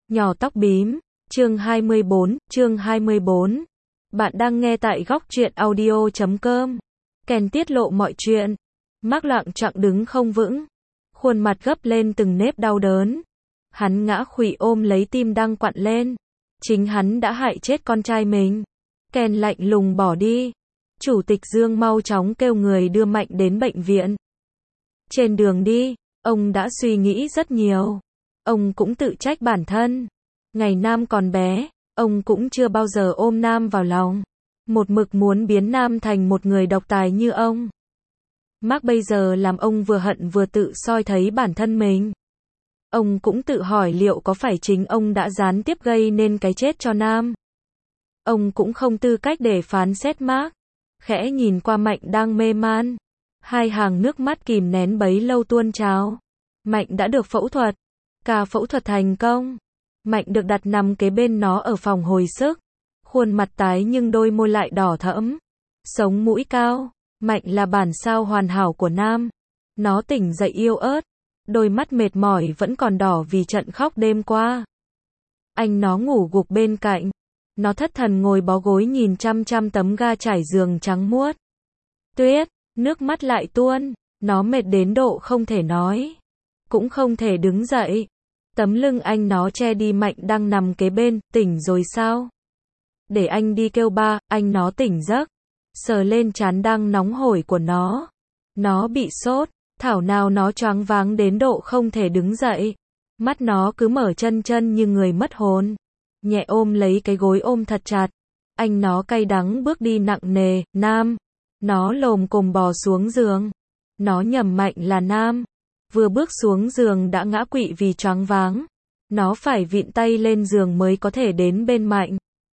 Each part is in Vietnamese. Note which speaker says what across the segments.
Speaker 1: Nhỏ tóc bím, chương 24. Bạn đang nghe tại góc truyện audio.com. Ken tiết lộ mọi chuyện. Mark lặng chặng đứng không vững. Khuôn mặt gấp lên từng nếp đau đớn. Hắn ngã khuỵu ôm lấy tim đang quặn lên. Chính hắn đã hại chết con trai mình. Ken lạnh lùng bỏ đi. Chủ tịch Dương mau chóng kêu người đưa Mạnh đến bệnh viện. Trên đường đi, ông đã suy nghĩ rất nhiều. Ông cũng tự trách bản thân. Ngày Nam còn bé, ông cũng chưa bao giờ ôm Nam vào lòng. Một mực muốn biến Nam thành một người độc tài như ông. Mark bây giờ làm ông vừa hận vừa tự soi thấy bản thân mình. Ông cũng tự hỏi liệu có phải chính ông đã gián tiếp gây nên cái chết cho Nam. Ông cũng không tư cách để phán xét Mark. Khẽ nhìn qua Mạnh đang mê man. Hai hàng nước mắt kìm nén bấy lâu tuôn trào. Mạnh đã được phẫu thuật. Ca phẫu thuật thành công. Mạnh được đặt nằm kế bên nó ở phòng hồi sức. Khuôn mặt tái nhưng đôi môi lại đỏ thẫm. Sống mũi cao. Mạnh là bản sao hoàn hảo của Nam. Nó tỉnh dậy yếu ớt. Đôi mắt mệt mỏi vẫn còn đỏ vì trận khóc đêm qua. Anh nó ngủ gục bên cạnh. Nó thất thần ngồi bó gối nhìn chăm chăm tấm ga trải giường trắng muốt. Tuyết, nước mắt lại tuôn. Nó mệt đến độ không thể nói. Cũng không thể đứng dậy. Tấm lưng anh nó che đi. Mạnh đang nằm kế bên, tỉnh rồi sao? Để anh đi kêu ba, anh nó tỉnh giấc. Sờ lên trán đang nóng hổi của nó. Nó bị sốt, thảo nào nó choáng váng đến độ không thể đứng dậy. Mắt nó cứ mở chân chân như người mất hồn. Nhẹ ôm lấy cái gối ôm thật chặt. Anh nó cay đắng bước đi nặng nề, Nam. Nó lồm cồm bò xuống giường. Nó nhầm Mạnh là Nam. Vừa bước xuống giường đã ngã quỵ vì choáng váng. Nó phải vịn tay lên giường mới có thể đến bên Mạnh.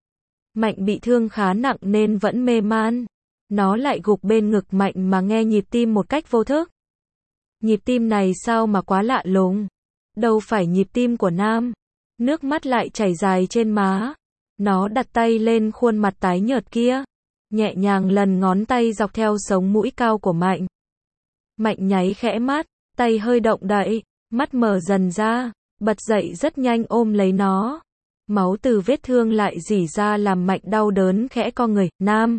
Speaker 1: Mạnh bị thương khá nặng nên vẫn mê man. Nó lại gục bên ngực Mạnh mà nghe nhịp tim một cách vô thức. Nhịp tim này sao mà quá lạ lùng. Đâu phải nhịp tim của Nam. Nước mắt lại chảy dài trên má. Nó đặt tay lên khuôn mặt tái nhợt kia. Nhẹ nhàng lần ngón tay dọc theo sống mũi cao của Mạnh. Mạnh nháy khẽ mắt. Tay hơi động đậy, mắt mở dần ra, bật dậy rất nhanh ôm lấy nó. Máu từ vết thương lại rỉ ra làm Mạnh đau đớn khẽ co người. Nam.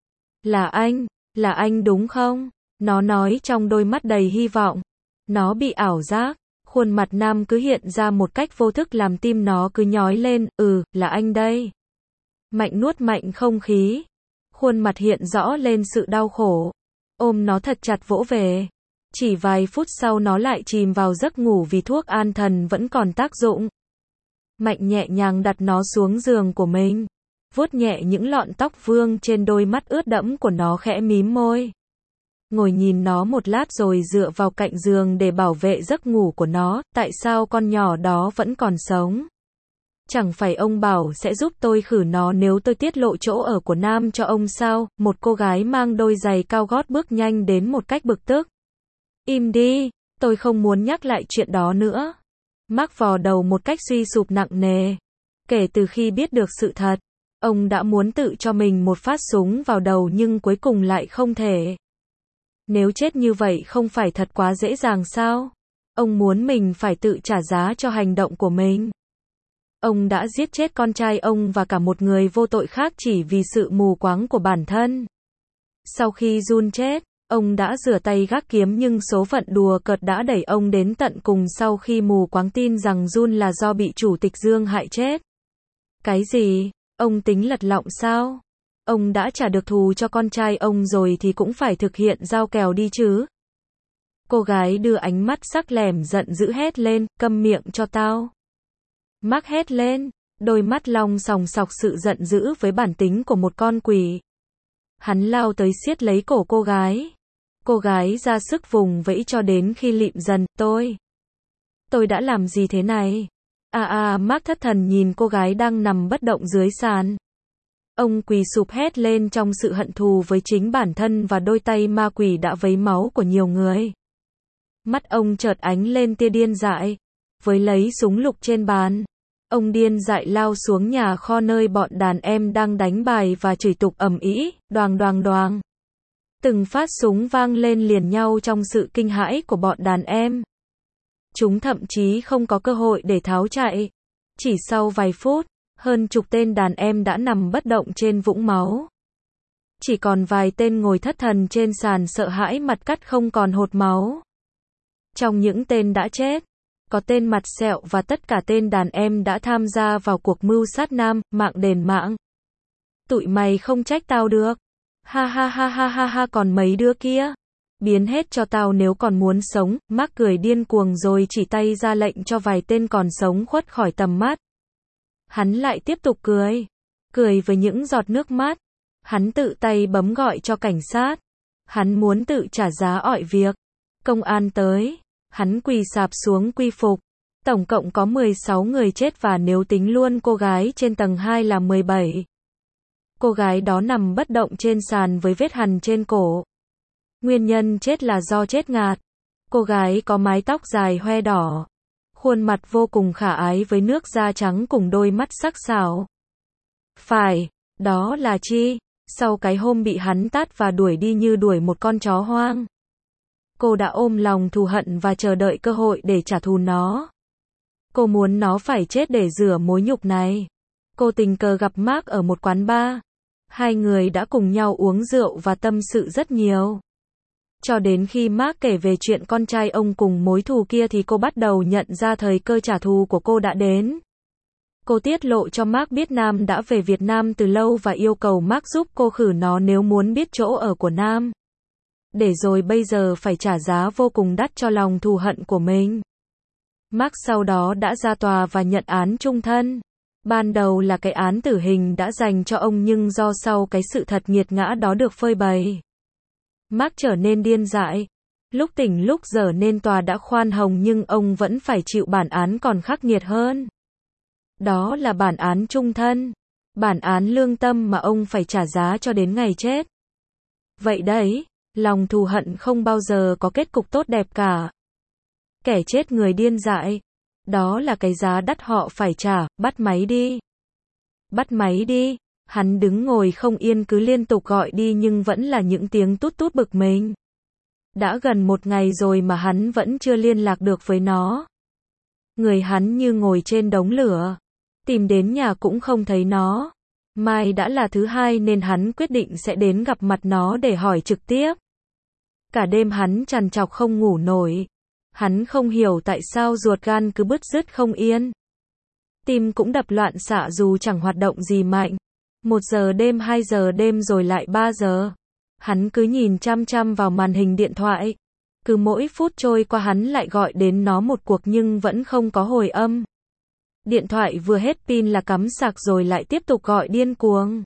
Speaker 1: Là anh đúng không? Nó nói trong đôi mắt đầy hy vọng. Nó bị ảo giác, khuôn mặt Nam cứ hiện ra một cách vô thức làm tim nó cứ nhói lên. Là anh đây. Mạnh nuốt mạnh không khí. Khuôn mặt hiện rõ lên sự đau khổ. Ôm nó thật chặt vỗ về. Chỉ vài phút sau nó lại chìm vào giấc ngủ vì thuốc an thần vẫn còn tác dụng. Mạnh nhẹ nhàng đặt nó xuống giường của mình. Vuốt nhẹ những lọn tóc vương trên đôi mắt ướt đẫm của nó khẽ mím môi. Ngồi nhìn nó một lát rồi dựa vào cạnh giường để bảo vệ giấc ngủ của nó. Tại sao con nhỏ đó vẫn còn sống? Chẳng phải ông bảo sẽ giúp tôi khử nó nếu tôi tiết lộ chỗ ở của Nam cho ông sao? Một cô gái mang đôi giày cao gót bước nhanh đến một cách bực tức. Im đi, tôi không muốn nhắc lại chuyện đó nữa. Mark vò đầu một cách suy sụp nặng nề. Kể từ khi biết được sự thật, ông đã muốn tự cho mình một phát súng vào đầu nhưng cuối cùng lại không thể. Nếu chết như vậy không phải thật quá dễ dàng sao? Ông muốn mình phải tự trả giá cho hành động của mình. Ông đã giết chết con trai ông và cả một người vô tội khác chỉ vì sự mù quáng của bản thân. Sau khi Jun chết, ông đã rửa tay gác kiếm nhưng số phận đùa cợt đã đẩy ông đến tận cùng sau khi mù quáng tin rằng Jun là do bị chủ tịch Dương hại chết. Cái gì? Ông tính lật lọng sao? Ông đã trả được thù cho con trai ông rồi thì cũng phải thực hiện giao kèo đi chứ. Cô gái đưa ánh mắt sắc lẻm giận dữ hét lên, câm miệng cho tao. Mark hét lên, đôi mắt long sòng sọc sự giận dữ với bản tính của một con quỷ. Hắn lao tới siết lấy cổ cô gái. Cô gái ra sức vùng vẫy cho đến khi lịm dần. Tôi đã làm gì thế này? Mark thất thần nhìn cô gái đang nằm bất động dưới sàn. Ông quỳ sụp hét lên trong sự hận thù với chính bản thân và đôi tay ma quỷ đã vấy máu của nhiều người. Mắt ông chợt ánh lên tia điên dại. Với lấy súng lục trên bàn, ông điên dại lao xuống nhà kho nơi bọn đàn em đang đánh bài và chửi tục ầm ĩ, đoàng đoàng đoàng. Từng phát súng vang lên liền nhau trong sự kinh hãi của bọn đàn em. Chúng thậm chí không có cơ hội để tháo chạy. Chỉ sau vài phút, hơn chục tên đàn em đã nằm bất động trên vũng máu. Chỉ còn vài tên ngồi thất thần trên sàn sợ hãi mặt cắt không còn hột máu. Trong những tên đã chết, có tên mặt sẹo và tất cả tên đàn em đã tham gia vào cuộc mưu sát Nam, mạng đền mạng. Tụi mày không trách tao được. Ha ha ha ha ha ha, còn mấy đứa kia. Biến hết cho tao nếu còn muốn sống. Mark cười điên cuồng rồi chỉ tay ra lệnh cho vài tên còn sống khuất khỏi tầm mắt. Hắn lại tiếp tục cười. Cười với những giọt nước mắt. Hắn tự tay bấm gọi cho cảnh sát. Hắn muốn tự trả giá ỏi việc. Công an tới. Hắn quỳ sạp xuống quy phục. Tổng cộng có 16 người chết và nếu tính luôn cô gái trên tầng 2 là 17. Cô gái đó nằm bất động trên sàn với vết hằn trên cổ. Nguyên nhân chết là do chết ngạt. Cô gái có mái tóc dài hoe đỏ. Khuôn mặt vô cùng khả ái với nước da trắng cùng đôi mắt sắc sảo. Phải, đó là Chi. Sau cái hôm bị hắn tát và đuổi đi như đuổi một con chó hoang. Cô đã ôm lòng thù hận và chờ đợi cơ hội để trả thù nó. Cô muốn nó phải chết để rửa mối nhục này. Cô tình cờ gặp Mark ở một quán bar. Hai người đã cùng nhau uống rượu và tâm sự rất nhiều. Cho đến khi Mark kể về chuyện con trai ông cùng mối thù kia thì cô bắt đầu nhận ra thời cơ trả thù của cô đã đến. Cô tiết lộ cho Mark biết Nam đã về Việt Nam từ lâu và yêu cầu Mark giúp cô khử nó nếu muốn biết chỗ ở của Nam. Để rồi bây giờ phải trả giá vô cùng đắt cho lòng thù hận của mình. Mark sau đó đã ra tòa và nhận án chung thân. Ban đầu là cái án tử hình đã dành cho ông nhưng do sau cái sự thật nghiệt ngã đó được phơi bày. Mark trở nên điên dại. Lúc tỉnh lúc dở nên tòa đã khoan hồng nhưng ông vẫn phải chịu bản án còn khắc nghiệt hơn. Đó là bản án chung thân. Bản án lương tâm mà ông phải trả giá cho đến ngày chết. Vậy đấy, lòng thù hận không bao giờ có kết cục tốt đẹp cả. Kẻ chết người điên dại. Đó là cái giá đắt họ phải trả. Bắt máy đi. Bắt máy đi. Hắn đứng ngồi không yên cứ liên tục gọi đi nhưng vẫn là những tiếng tút tút bực mình. Đã gần một ngày rồi mà hắn vẫn chưa liên lạc được với nó. Người hắn như ngồi trên đống lửa. Tìm đến nhà cũng không thấy nó. Mai đã là thứ hai nên hắn quyết định sẽ đến gặp mặt nó để hỏi trực tiếp. Cả đêm hắn trằn trọc không ngủ nổi. Hắn không hiểu tại sao ruột gan cứ bứt rứt không yên. Tim cũng đập loạn xạ dù chẳng hoạt động gì mạnh. 1 giờ đêm, 2 giờ đêm rồi lại 3 giờ. Hắn cứ nhìn chăm chăm vào màn hình điện thoại. Cứ mỗi phút trôi qua hắn lại gọi đến nó một cuộc nhưng vẫn không có hồi âm. Điện thoại vừa hết pin là cắm sạc rồi lại tiếp tục gọi điên cuồng.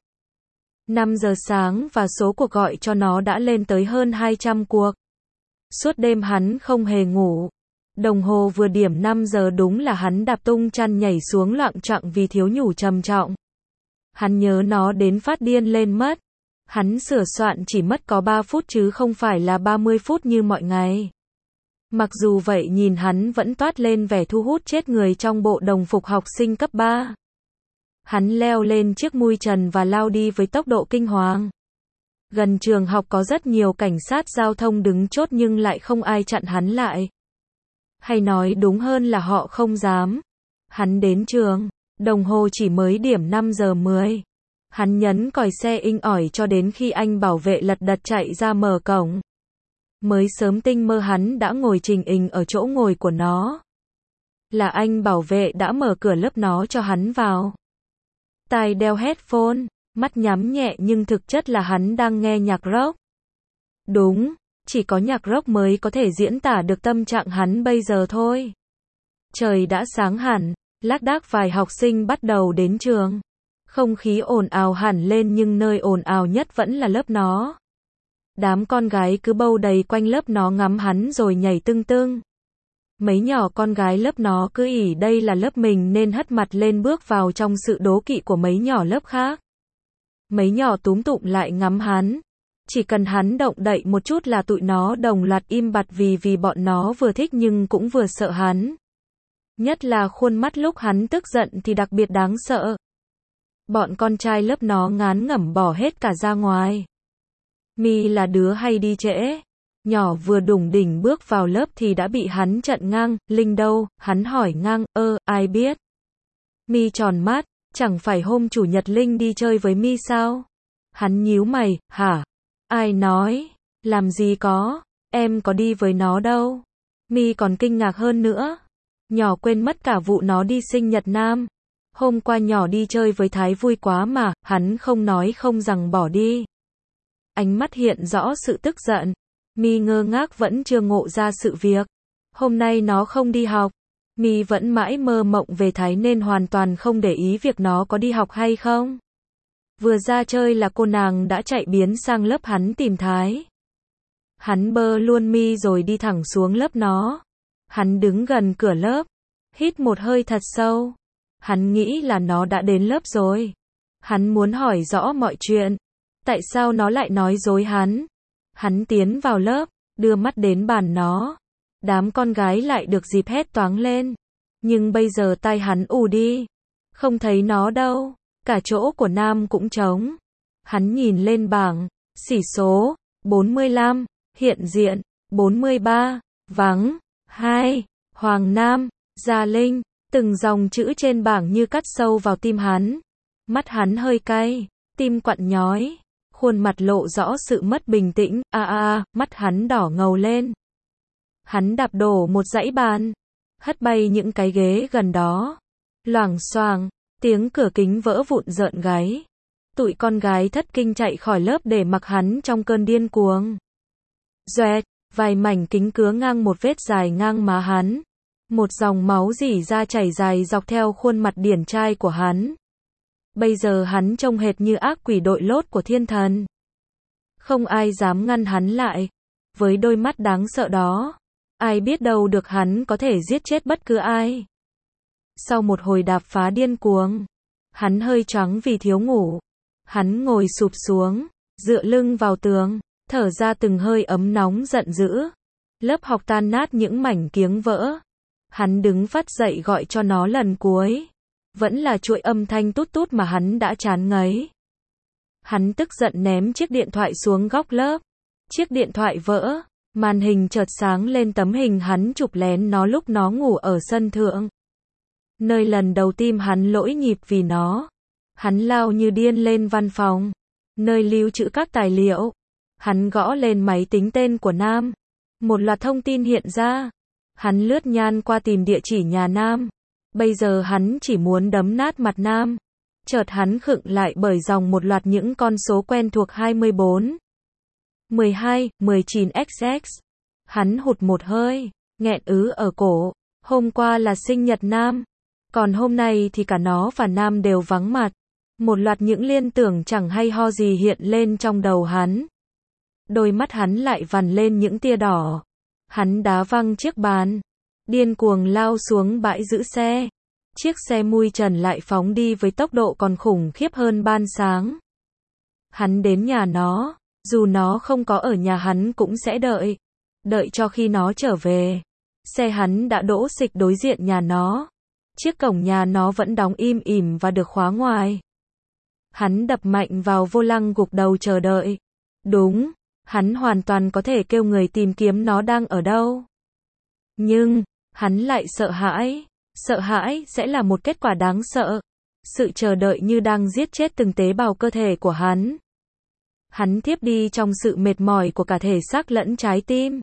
Speaker 1: 5 giờ sáng và số cuộc gọi cho nó đã lên tới hơn 200 cuộc. Suốt đêm hắn không hề ngủ. Đồng hồ vừa điểm 5 giờ đúng là hắn đạp tung chăn nhảy xuống loạng choạng vì thiếu ngủ trầm trọng. Hắn nhớ nó đến phát điên lên mất. Hắn sửa soạn chỉ mất có 3 phút chứ không phải là 30 phút như mọi ngày. Mặc dù vậy nhìn hắn vẫn toát lên vẻ thu hút chết người trong bộ đồng phục học sinh cấp 3. Hắn leo lên chiếc mui trần và lao đi với tốc độ kinh hoàng. Gần trường học có rất nhiều cảnh sát giao thông đứng chốt nhưng lại không ai chặn hắn lại. Hay nói đúng hơn là họ không dám. Hắn đến trường, đồng hồ chỉ mới điểm 5 giờ 10. Hắn nhấn còi xe inh ỏi cho đến khi anh bảo vệ lật đật chạy ra mở cổng. Mới sớm tinh mơ hắn đã ngồi trình hình ở chỗ ngồi của nó. Là anh bảo vệ đã mở cửa lớp nó cho hắn vào. Tai đeo headphone, mắt nhắm nhẹ nhưng thực chất là hắn đang nghe nhạc rock. Đúng, chỉ có nhạc rock mới có thể diễn tả được tâm trạng hắn bây giờ thôi. Trời đã sáng hẳn, lác đác vài học sinh bắt đầu đến trường. Không khí ồn ào hẳn lên nhưng nơi ồn ào nhất vẫn là lớp nó. Đám con gái cứ bâu đầy quanh lớp nó ngắm hắn rồi nhảy tưng tưng. Mấy nhỏ con gái lớp nó cứ ỷ đây là lớp mình nên hất mặt lên bước vào trong sự đố kỵ của mấy nhỏ lớp khác. Mấy nhỏ túm tụm lại ngắm hắn. Chỉ cần hắn động đậy một chút là tụi nó đồng loạt im bặt vì bọn nó vừa thích nhưng cũng vừa sợ hắn. Nhất là khuôn mắt lúc hắn tức giận thì đặc biệt đáng sợ. Bọn con trai lớp nó ngán ngẩm bỏ hết cả ra ngoài. Mi là đứa hay đi trễ. Nhỏ vừa đủng đỉnh bước vào lớp thì đã bị hắn chặn ngang. Linh đâu? Hắn hỏi ngang, ai biết? Mi tròn mắt, chẳng phải hôm chủ nhật Linh đi chơi với Mi sao? Hắn nhíu mày, hả? Ai nói? Làm gì có, em có đi với nó đâu. Mi còn kinh ngạc hơn nữa. Nhỏ quên mất cả vụ nó đi sinh nhật Nam. Hôm qua nhỏ đi chơi với Thái vui quá mà, hắn không nói không rằng bỏ đi. Ánh mắt hiện rõ sự tức giận. Mi ngơ ngác vẫn chưa ngộ ra sự việc. Hôm nay nó không đi học. Mi vẫn mãi mơ mộng về Thái nên hoàn toàn không để ý việc nó có đi học hay không. Vừa ra chơi là cô nàng đã chạy biến sang lớp hắn tìm Thái. Hắn bơ luôn Mi rồi đi thẳng xuống lớp nó. Hắn đứng gần cửa lớp, hít một hơi thật sâu. Hắn nghĩ là nó đã đến lớp rồi. Hắn muốn hỏi rõ mọi chuyện. Tại sao nó lại nói dối hắn? Hắn tiến vào lớp, đưa mắt đến bàn nó. Đám con gái lại được dịp hét toáng lên. Nhưng bây giờ tai hắn ù đi. Không thấy nó đâu. Cả chỗ của Nam cũng trống. Hắn nhìn lên bảng. Xỉ số 45. Hiện diện 43. Vắng 2. Hoàng Nam, Gia Linh. Từng dòng chữ trên bảng như cắt sâu vào tim hắn. Mắt hắn hơi cay. Tim quặn nhói. Khuôn mặt lộ rõ sự mất bình tĩnh. Mắt hắn đỏ ngầu lên. Hắn đạp đổ một dãy bàn. Hất bay những cái ghế gần đó. Loảng xoảng, tiếng cửa kính vỡ vụn rợn gáy. Tụi con gái thất kinh chạy khỏi lớp để mặc hắn trong cơn điên cuồng. Doẹt, vài mảnh kính cứa ngang một vết dài ngang má hắn. Một dòng máu rỉ ra chảy dài dọc theo khuôn mặt điển trai của hắn. Bây giờ hắn trông hệt như ác quỷ đội lốt của thiên thần. Không ai dám ngăn hắn lại. Với đôi mắt đáng sợ đó, ai biết đâu được hắn có thể giết chết bất cứ ai. Sau một hồi đạp phá điên cuồng, hắn hơi choáng vì thiếu ngủ. Hắn ngồi sụp xuống, dựa lưng vào tường, thở ra từng hơi ấm nóng giận dữ. Lớp học tan nát những mảnh kiếng vỡ. Hắn đứng phắt dậy gọi cho nó lần cuối. Vẫn là chuỗi âm thanh tút tút mà hắn đã chán ngấy. Hắn tức giận ném chiếc điện thoại xuống góc lớp. Chiếc điện thoại vỡ. Màn hình chợt sáng lên tấm hình hắn chụp lén nó lúc nó ngủ ở sân thượng. Nơi lần đầu tim hắn lỗi nhịp vì nó. Hắn lao như điên lên văn phòng, nơi lưu trữ các tài liệu. Hắn gõ lên máy tính tên của Nam. Một loạt thông tin hiện ra. Hắn lướt nhan qua tìm địa chỉ nhà Nam. Bây giờ hắn chỉ muốn đấm nát mặt Nam. Chợt hắn khựng lại bởi dòng một loạt những con số quen thuộc 24, 12, 19XX. Hắn hụt một hơi, nghẹn ứ ở cổ. Hôm qua là sinh nhật Nam. Còn hôm nay thì cả nó và Nam đều vắng mặt. Một loạt những liên tưởng chẳng hay ho gì hiện lên trong đầu hắn. Đôi mắt hắn lại vằn lên những tia đỏ. Hắn đá văng chiếc bàn. Điên cuồng lao xuống bãi giữ xe. Chiếc xe mui trần lại phóng đi với tốc độ còn khủng khiếp hơn ban sáng. Hắn đến nhà nó. Dù nó không có ở nhà hắn cũng sẽ đợi. Đợi cho khi nó trở về. Xe hắn đã đỗ xịch đối diện nhà nó. Chiếc cổng nhà nó vẫn đóng im ỉm và được khóa ngoài. Hắn đập mạnh vào vô lăng gục đầu chờ đợi. Đúng, hắn hoàn toàn có thể kêu người tìm kiếm nó đang ở đâu. Nhưng, hắn lại sợ hãi. Sợ hãi sẽ là một kết quả đáng sợ. Sự chờ đợi như đang giết chết từng tế bào cơ thể của hắn. Hắn thiếp đi trong sự mệt mỏi của cả thể xác lẫn trái tim.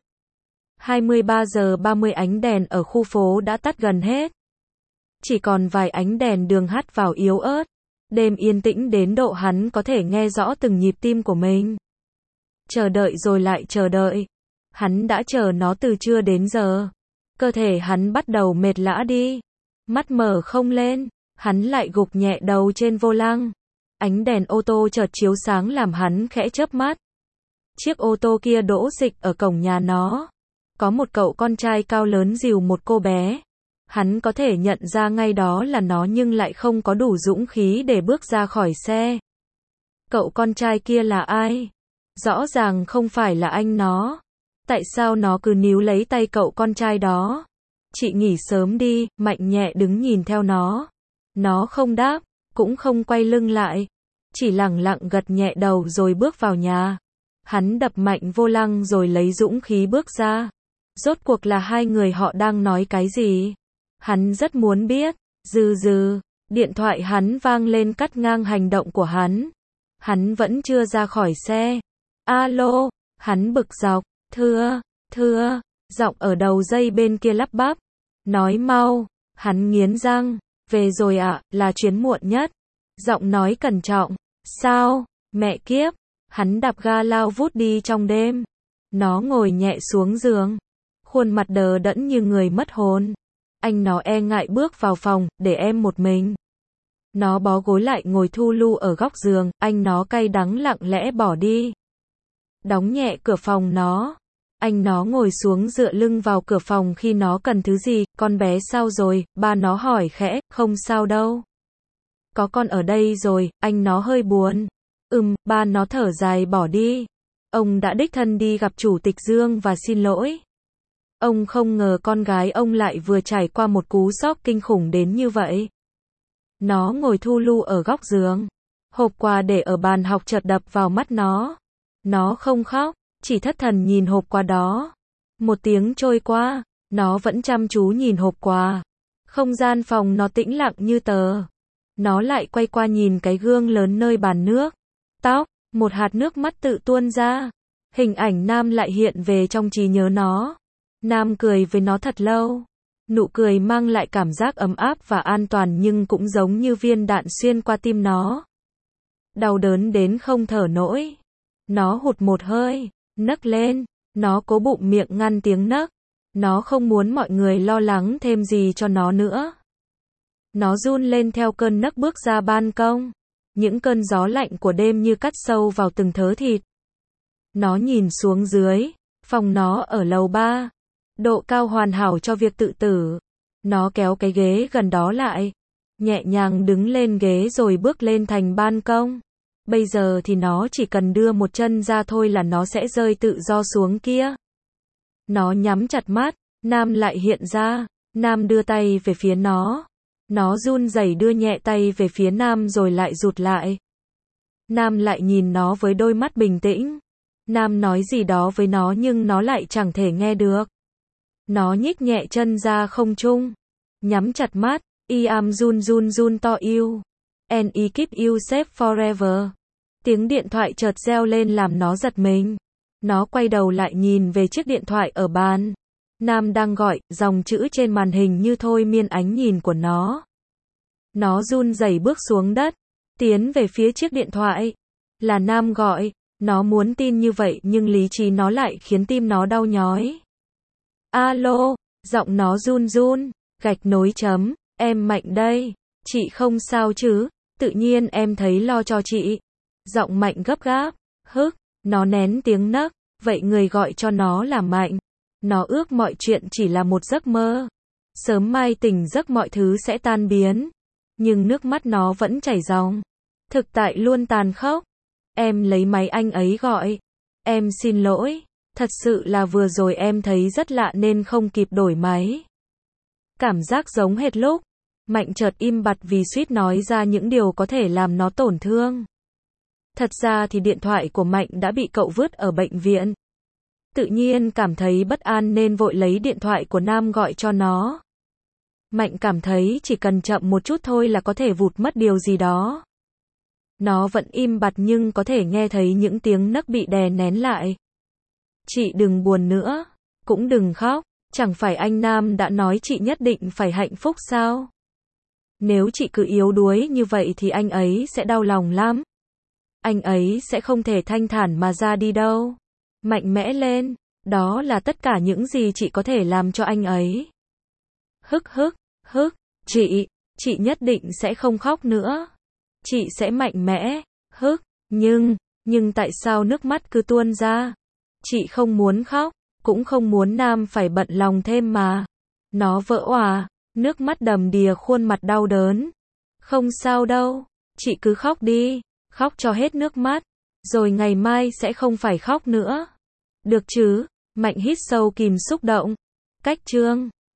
Speaker 1: 23 giờ 30 ánh đèn ở khu phố đã tắt gần hết. Chỉ còn vài ánh đèn đường hắt vào yếu ớt. Đêm yên tĩnh đến độ hắn có thể nghe rõ từng nhịp tim của mình. Chờ đợi rồi lại chờ đợi. Hắn đã chờ nó từ trưa đến giờ. Cơ thể hắn bắt đầu mệt lả đi. Mắt mở không lên. Hắn lại gục nhẹ đầu trên vô lăng. Ánh đèn ô tô chợt chiếu sáng làm hắn khẽ chớp mắt. Chiếc ô tô kia đỗ xịch ở cổng nhà nó. Có một cậu con trai cao lớn dìu một cô bé. Hắn có thể nhận ra ngay đó là nó nhưng lại không có đủ dũng khí để bước ra khỏi xe. Cậu con trai kia là ai? Rõ ràng không phải là anh nó. Tại sao nó cứ níu lấy tay cậu con trai đó? Chị nghỉ sớm đi, Mạnh nhẹ đứng nhìn theo nó. Nó không đáp, cũng không quay lưng lại. Chỉ lẳng lặng gật nhẹ đầu rồi bước vào nhà. Hắn đập mạnh vô lăng rồi lấy dũng khí bước ra. Rốt cuộc là hai người họ đang nói cái gì? Hắn rất muốn biết. Điện thoại hắn vang lên cắt ngang hành động của hắn. Hắn vẫn chưa ra khỏi xe. Alo, hắn bực dọc, thưa, giọng ở đầu dây bên kia lắp bắp. Nói mau, hắn nghiến răng, về rồi ạ, là chuyến muộn nhất. Giọng nói cẩn trọng, sao, mẹ kiếp, hắn đạp ga lao vút đi trong đêm. Nó ngồi nhẹ xuống giường, khuôn mặt đờ đẫn như người mất hồn. Anh nó e ngại bước vào phòng, để em một mình. Nó bó gối lại ngồi thu lu ở góc giường, anh nó cay đắng lặng lẽ bỏ đi. Đóng nhẹ cửa phòng nó. Anh nó ngồi xuống dựa lưng vào cửa phòng khi nó cần thứ gì, con bé sao rồi, ba nó hỏi khẽ, không sao đâu. Có con ở đây rồi, anh nó hơi buồn. Ba nó thở dài bỏ đi. Ông đã đích thân đi gặp Chủ tịch Dương và xin lỗi. Ông không ngờ con gái ông lại vừa trải qua một cú sốc kinh khủng đến như vậy. Nó ngồi thu lu ở góc giường. Hộp quà để ở bàn học chợt đập vào mắt nó. Nó không khóc, chỉ thất thần nhìn hộp quà đó. Một tiếng trôi qua, nó vẫn chăm chú nhìn hộp quà. Không gian phòng nó tĩnh lặng như tờ. Nó lại quay qua nhìn cái gương lớn nơi bàn nước. Tóc, một hạt nước mắt tự tuôn ra. Hình ảnh Nam lại hiện về trong trí nhớ nó. Nam cười với nó thật lâu. Nụ cười mang lại cảm giác ấm áp và an toàn nhưng cũng giống như viên đạn xuyên qua tim nó. Đau đớn đến không thở nổi. Nó hụt một hơi, nấc lên. Nó cố bụng miệng ngăn tiếng nấc. Nó không muốn mọi người lo lắng thêm gì cho nó nữa. Nó run lên theo cơn nấc bước ra ban công. Những cơn gió lạnh của đêm như cắt sâu vào từng thớ thịt. Nó nhìn xuống dưới. Phòng nó ở lầu 3. Độ cao hoàn hảo cho việc tự tử. Nó kéo cái ghế gần đó lại. Nhẹ nhàng đứng lên ghế rồi bước lên thành ban công. Bây giờ thì nó chỉ cần đưa một chân ra thôi là nó sẽ rơi tự do xuống kia. Nó nhắm chặt mắt. Nam lại hiện ra. Nam đưa tay về phía nó. Nó run rẩy đưa nhẹ tay về phía Nam rồi lại rụt lại. Nam lại nhìn nó với đôi mắt bình tĩnh. Nam nói gì đó với nó nhưng nó lại chẳng thể nghe được. Nó nhích nhẹ chân ra không trung. Nhắm chặt mắt. I am run to you. And I keep you safe forever. Tiếng điện thoại chợt reo lên làm nó giật mình. Nó quay đầu lại nhìn về chiếc điện thoại ở bàn. Nam đang gọi, dòng chữ trên màn hình như thôi miên ánh nhìn của nó. Nó run rẩy bước xuống đất, tiến về phía chiếc điện thoại. Là Nam gọi, nó muốn tin như vậy nhưng lý trí nó lại khiến tim nó đau nhói. Alo, giọng nó run run, gạch nối chấm, em Mạnh đây, chị không sao chứ, tự nhiên em thấy lo cho chị. Giọng Mạnh gấp gáp, nó nén tiếng nấc, vậy người gọi cho nó là Mạnh. Nó ước mọi chuyện chỉ là một giấc mơ. Sớm mai tỉnh giấc mọi thứ sẽ tan biến. Nhưng nước mắt nó vẫn chảy ròng. Thực tại luôn tàn khốc. Em lấy máy anh ấy gọi. Em xin lỗi. Thật sự là vừa rồi em thấy rất lạ nên không kịp đổi máy. Cảm giác giống hệt lúc. Mạnh chợt im bặt vì suýt nói ra những điều có thể làm nó tổn thương. Thật ra thì điện thoại của Mạnh đã bị cậu vứt ở bệnh viện. Tự nhiên cảm thấy bất an nên vội lấy điện thoại của Nam gọi cho nó. Mạnh cảm thấy chỉ cần chậm một chút thôi là có thể vụt mất điều gì đó. Nó vẫn im bặt nhưng có thể nghe thấy những tiếng nấc bị đè nén lại. Chị đừng buồn nữa, cũng đừng khóc, chẳng phải anh Nam đã nói chị nhất định phải hạnh phúc sao? Nếu chị cứ yếu đuối như vậy thì anh ấy sẽ đau lòng lắm. Anh ấy sẽ không thể thanh thản mà ra đi đâu. Mạnh mẽ lên, đó là tất cả những gì chị có thể làm cho anh ấy. Chị nhất định sẽ không khóc nữa. Chị sẽ mạnh mẽ, nhưng tại sao nước mắt cứ tuôn ra? Chị không muốn khóc, cũng không muốn Nam phải bận lòng thêm mà. Nó vỡ òa, nước mắt đầm đìa khuôn mặt đau đớn. Không sao đâu, chị cứ khóc đi, khóc cho hết nước mắt, rồi ngày mai sẽ không phải khóc nữa. Được chứ? Mạnh hít sâu kìm xúc động. Cách chương